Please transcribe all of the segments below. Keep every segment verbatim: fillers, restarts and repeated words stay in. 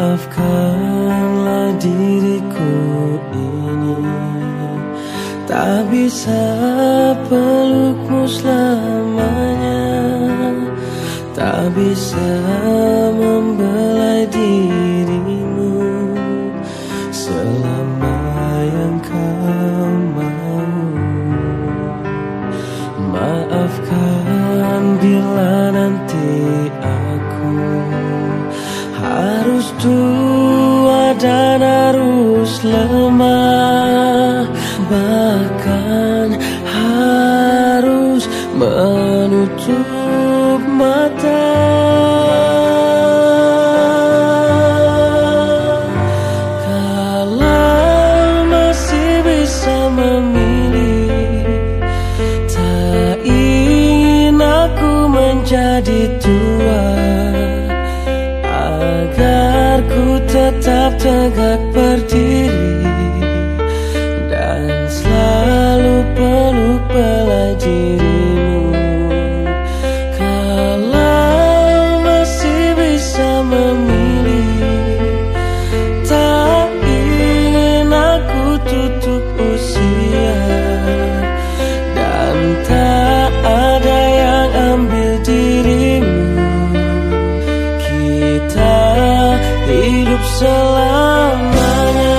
Maafkanlah diriku ini, tak bisa pelukmu selamanya, tak bisa membelai dirimu selama yang kau mau. Maafkan bila nanti aku harus tua dan harus lemah, bahkan harus menutup mata. Kalau masih bisa memilih, tak ingin aku menjadi tua, agar ku tetap tegak berdiri dan selalu peluk belai dirimu. Kalau masih bisa memilih, tak ingin aku tutup usia, dan tak ada yang ambil dirimu. Kita hidup selamanya.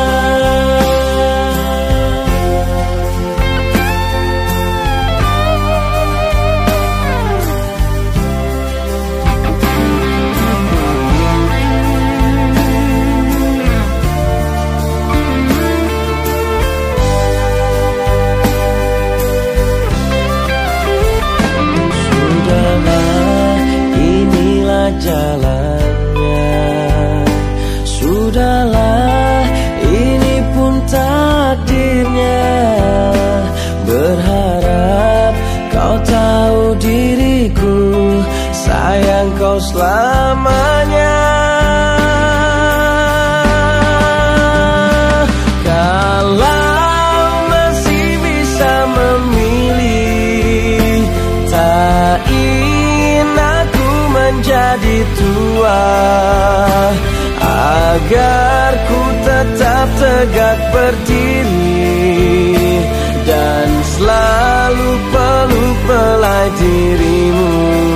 Sudahlah, inilah jalannya. Sudahlah, ini pun takdirnya. Berharap kau tahu diriku, sayang kau selamanya. Kalau masih bisa memilih, tak ingin aku menjadi tua, agar ku tetap tegak berdiri dan selalu peluk belai dirimu.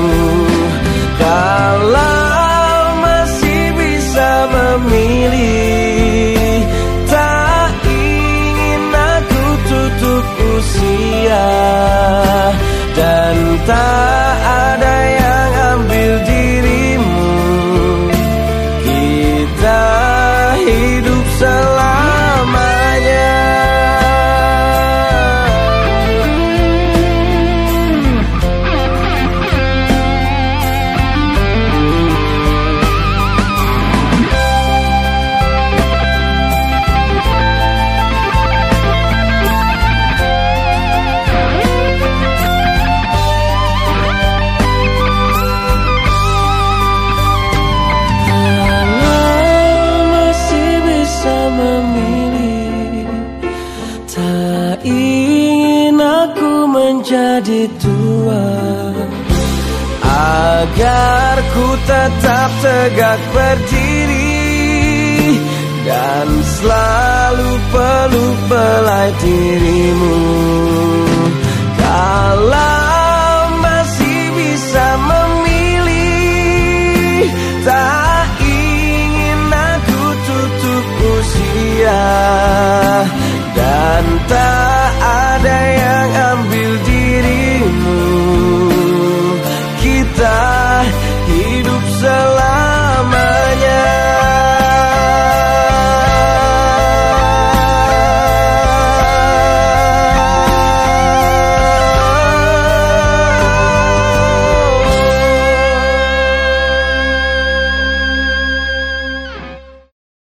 Kalau masih bisa memilih, tak ingin aku tutup usia, dan tak ada yang ambil dirimu. Kita hidup selamanya. Menjadi tua, agar ku tetap tegak berdiri dan selalu peluk belai dirimu.